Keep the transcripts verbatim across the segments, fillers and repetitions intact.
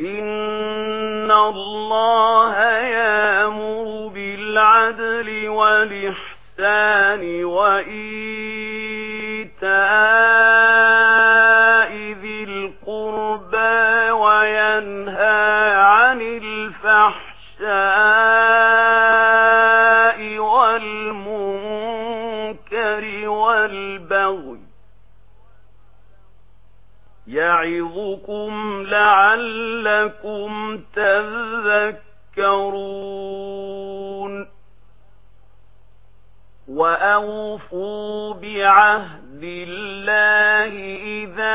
إن الله يأمر بالعدل والإحسان وإيتاء ذي القربى وينهى عن الفحشاء والمنكر والبغي يعظكم لعلكم تذكرون وأوفوا بعهد الله إذا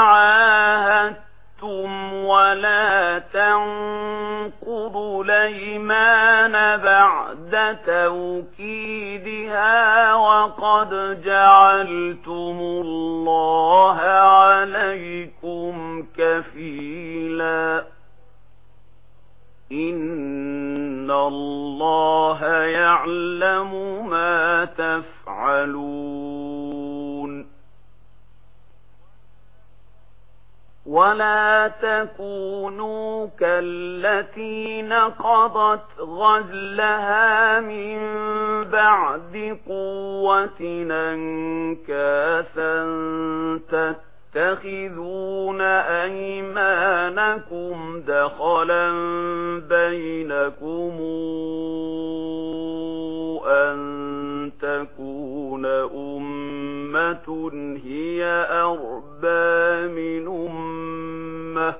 عاهدتم ولا تنقضوا الأيمان بعد توكيدها وقد جعلتم الله عليكم كفيلا إن الله يعلم ما تفعلون ولا تكونوا كالتي نقضت غزلها من بعد قوة أنكاثا تتخذون أيمانكم دخلا بينكم أن تكون أمة هي أربى من أمة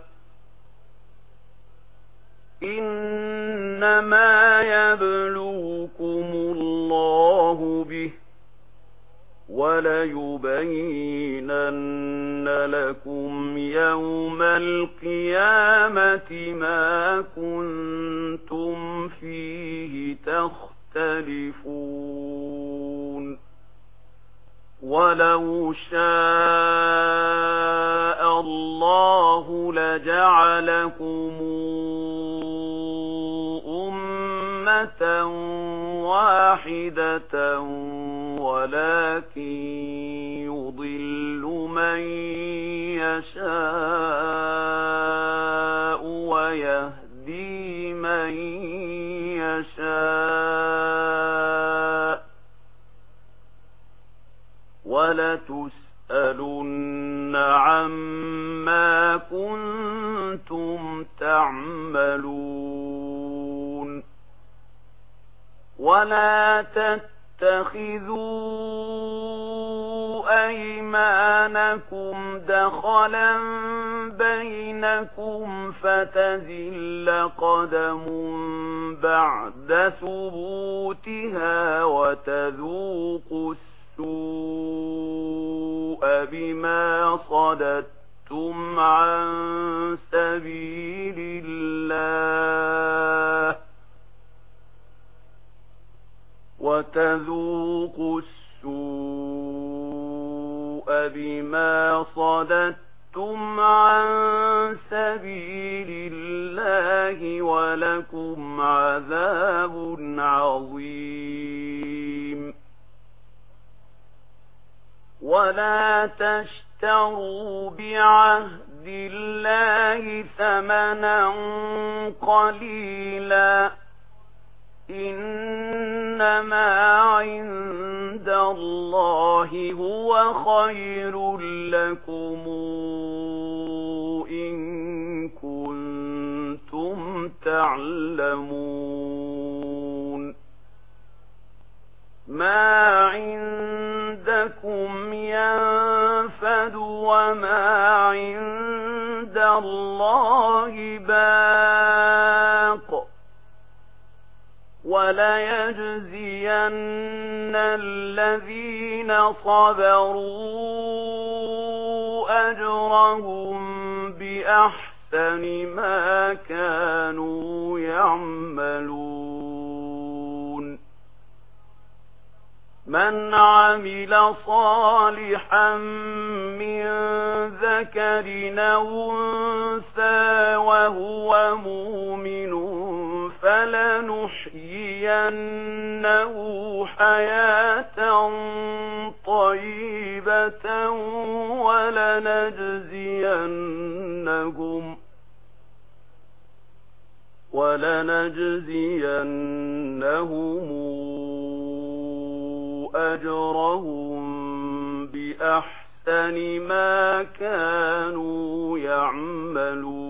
إنما يبلوكم الله به وليبينن لكم يوم القيامة ما كنتم فيه تختلفون ولو شاء الله لجعلكم أمة واحدة ولكن يضل من يشاء ويهدي من يشاء ولتسألن عما كنتم تعملون ولا تتخذوا أيمانكم دخلا بينكم فتزل قدم بعد ثبوتها وتذوقوا السوء بما صددتم عن سبيل الله وتذوقوا السوء بما صددتم عن سبيل الله ولكم عذاب عظيم ولا تشتروا بعهد الله ثمنا قليلا إنما عند الله هو خير لكم إن كنتم تعلمون ما عندكم ينفد وما عند الله باق وليجزين الذين صبروا أجرهم بأحسن ما كانوا يعملون من عمل صالحا من ذكر أو أنثى وهو مؤمن فلنحيينه حياة طيبة ولنجزينهم ولنجزينهم أجرهم بأحسن ما كانوا يعملون.